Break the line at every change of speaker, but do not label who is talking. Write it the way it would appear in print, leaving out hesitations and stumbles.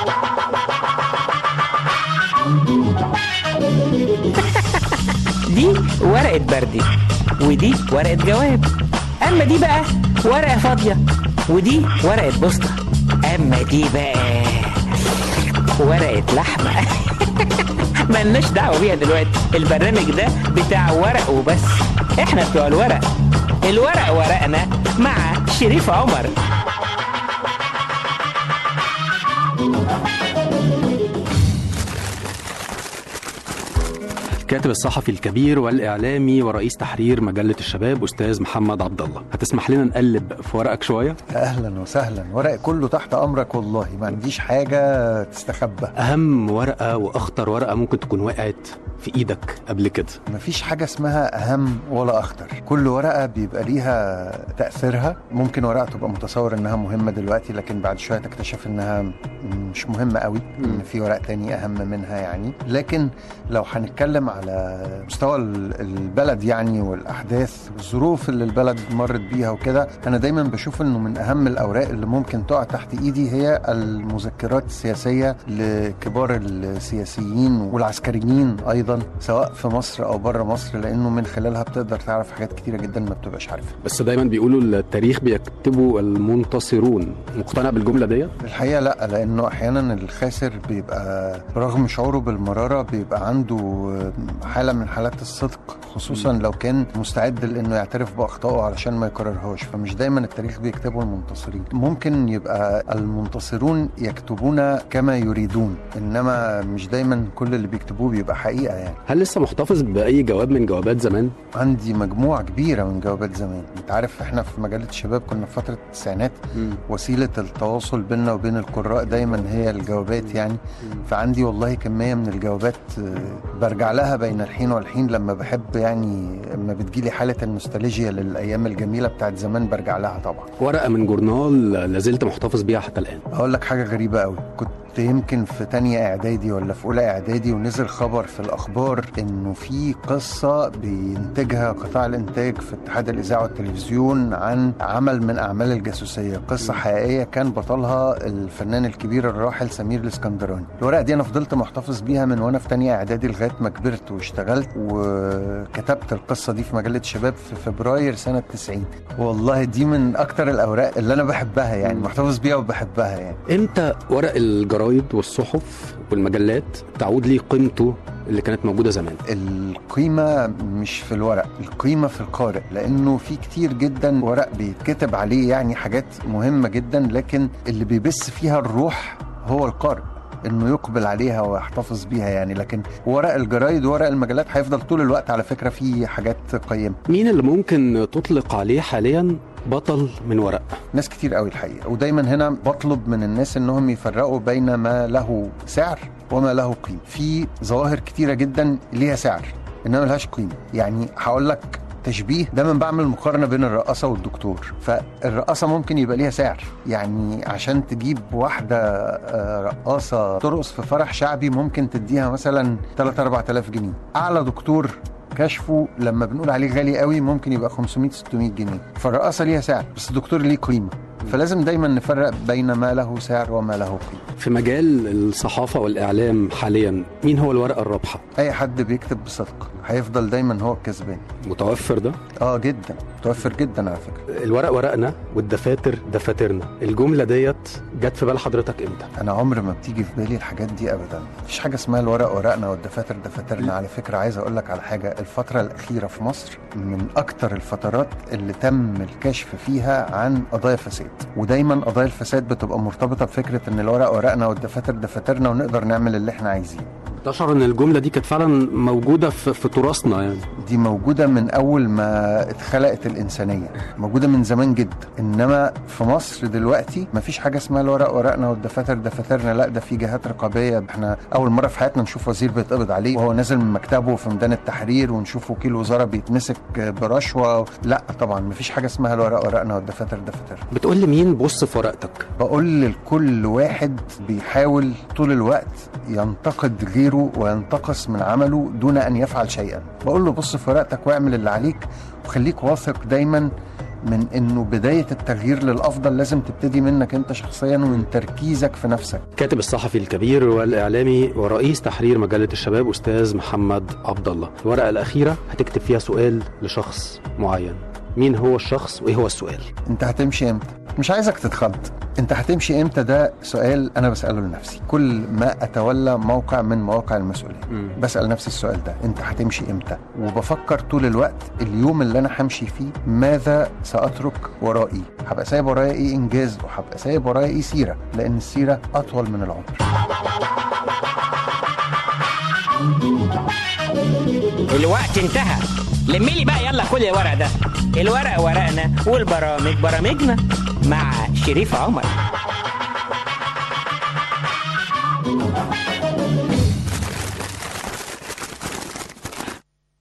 دي ورقة بردي، ودي ورقة جواب. اما دي بقى ورقة فاضية، ودي ورقة بوسطة. اما دي بقى ورقة لحمة. ملناش دعوة بيها دلوقتي، البرنامج ده بتاع ورق وبس. احنا بتوع الورق، الورق ورقنا مع شريف عمر.
الكاتب الصحفي الكبير والإعلامي ورئيس تحرير مجلة الشباب أستاذ محمد عبد الله، هتسمح لنا نقلب في ورقك شوية؟
أهلا وسهلا، ورق كله تحت أمرك والله، ما عنديش حاجة تستخبى.
أهم ورقة وأخطر ورقة ممكن تكون وقعت في إيدك قبل كده؟
مفيش حاجة اسمها أهم ولا أخطر، كل ورقة بيبقى ليها تأثيرها. ممكن ورقة تبقى متصور إنها مهمة دلوقتي، لكن بعد شوية تكتشف إنها مش مهمة قوي، إن في ورق تاني أهم منها يعني. لكن لو هنتكلم على مستوى البلد يعني، والأحداث والظروف اللي البلد مرت بيها وكده، أنا دايما بشوف إنه من أهم الأوراق اللي ممكن تقع تحت إيدي هي المذكرات السياسية لكبار السياسيين والعسكريين أيضا، سواء في مصر أو بره مصر، لأنه من خلالها بتقدر تعرف حاجات كتيرة جدا ما بتبقاش عارفها.
بس دايما بيقولوا التاريخ بيكتبوا المنتصرون، مقتنع بالجملة دي؟
الحقيقة لا، لأنه أحيانا الخاسر بيبقى برغم شعوره بالمرارة بيبقى عنده حالة من حالات الصدق، خصوصا لو كان مستعد لأنه يعترف بأخطائه علشان ما يكررهاش. فمش دايما التاريخ بيكتبه المنتصرين، ممكن يبقى المنتصرون يكتبون كما يريدون، إنما مش دايما كل اللي بيكتبوه بيبقى حقيقة يعني.
هل لسه محتفظ بأي جواب من جوابات زمان؟
عندي مجموعة كبيرة من جوابات زمان. انت عارف احنا في مجلة الشباب كنا في فترة التسعينات، وسيلة التواصل بيننا وبين القراء دايما هي الجوابات يعني. فعندي والله كمية من الجوابات برجع لها بين الحين والحين لما بحب يعني، لما بتجيلي حالة النوستالجيا للأيام الجميلة بتاعت زمان برجع لها طبعا.
ورقة من جورنال لازلت محتفظ بيها حتى الآن؟
أقول لك حاجة غريبة قوي، كنت يمكن في تانية إعدادي ولا في أولى إعدادي، ونزل خبر في الأخبار إنه في قصة بينتجها قطاع الإنتاج في اتحاد الإذاعة والتلفزيون عن عمل من أعمال الجاسوسية، قصة حقيقية كان بطلها الفنان الكبير الراحل سمير الاسكندراني. الورقة دي أنا فضلت محتفظ بيها من وأنا في تانية إعدادي لغاية ما كبرت واشتغلت، وكتبت القصة دي في مجلة شباب في فبراير سنة 90. والله دي من أكتر الأوراق اللي أنا بحبها يعني، محتفظ بيها وبحبها يعني.
إمتى ورق الجرايد والصحف والمجلات تعود لي قيمته اللي كانت موجودة زمان؟
القيمة مش في الورق، القيمة في القارئ، لأنه في كتير جدا ورق بيتكتب عليه يعني حاجات مهمة جدا، لكن اللي بيبث فيها الروح هو القارئ، انه يقبل عليها ويحتفظ بيها يعني. لكن ورق الجرايد وورق المجلات هيفضل طول الوقت على فكرة فيه حاجات قيمة.
مين اللي ممكن تطلق عليه حاليا بطل من ورق؟
ناس كتير قوي الحقيقة، ودايما هنا بطلب من الناس انهم يفرقوا بين ما له سعر وما له قيمة. في ظواهر كتيرة جدا ليها سعر انما ملهاش قيمة. يعني هقول لك تشبيه، دايما بعمل مقارنة بين الرقاصة والدكتور. فالرقاصة ممكن يبقى ليها سعر، يعني عشان تجيب واحدة رقاصة ترقص في فرح شعبي ممكن تديها مثلا 3-4,000 جنيه. أعلى دكتور كشفه لما بنقول عليه غالي قوي ممكن يبقى 500-600 جنيه. فالرقاصة ليها سعر بس الدكتور ليه قيمة. فلازم دايما نفرق بين ما له سعر وما له قيمة.
في مجال الصحافة والإعلام حاليا مين هو الورقة الرابحة؟
أي حد بيكتب بصدق هيفضل دايما هو الكسبان.
متوفر ده؟
جدا متوفر جدا على فكرة.
الورق ورقنا والدفاتر دفاترنا، الجملة ديت جت في بال حضرتك امتى؟
أنا عمر ما بتيجي في بالي الحاجات دي أبدا. مفيش حاجة اسمها الورق ورقنا والدفاتر دفاترنا. على فكرة عايز أقول لك على حاجة، الفترة الأخيرة في مصر من أكتر الفترات اللي تم الكشف فيها عن قضايا فساد، ودايما قضايا الفساد بتبقى مرتبطة بفكرة ان الورق ورقنا والدفاتر دفاترنا ونقدر نعمل اللي احنا عايزينه.
تشعر ان الجملة دي كانت فعلا موجودة في تراثنا يعني؟
دي موجودة من اول ما اتخلقت الانسانية، موجودة من زمان جدا. انما في مصر دلوقتي مفيش حاجة اسمها الورق ورقنا والدفاتر دفاترنا، لا ده في جهات رقابية. احنا اول مرة في حياتنا نشوف وزير بيتقبض عليه وهو نازل من مكتبه في ميدان التحرير، ونشوف وكيل وزارة بيتمسك برشوة. لا طبعا مفيش حاجة اسمها الورق ورقنا والدفاتر دفاترنا.
بتقول لي مين بص في ورقتك؟
بقول لكل واحد بيحاول طول الوقت ينتقد غيره وينتقص من عمله دون أن يفعل شيئا، بقول له بص في ورقتك واعمل اللي عليك، وخليك واثق دايما من انه بدايه التغيير للافضل لازم تبتدي منك انت شخصيا ومن تركيزك في نفسك.
كاتب الصحفي الكبير والاعلامي ورئيس تحرير مجله الشباب استاذ محمد عبد الله. الورقه الاخيره هتكتب فيها سؤال لشخص معين. مين هو الشخص وايه هو السؤال؟
انت هتمشي امتى؟ مش عايزك تتخض. انت هتمشي امتى ده سؤال انا بسأله لنفسي كل ما اتولى موقع من مواقع المسؤولية. بسأل نفسي السؤال ده، انت هتمشي امتى؟ وبفكر طول الوقت اليوم اللي انا همشي فيه ماذا سأترك ورائي؟ هبقى سايب ورايا ايه انجاز وهبقى سايب ورايا ايه سيرة، لان السيرة اطول من العمر.
الوقت انتهى. لميلي بقى يلا كل الورق ده. الورق ورقنا والبرامج برامجنا مع شريف عمر.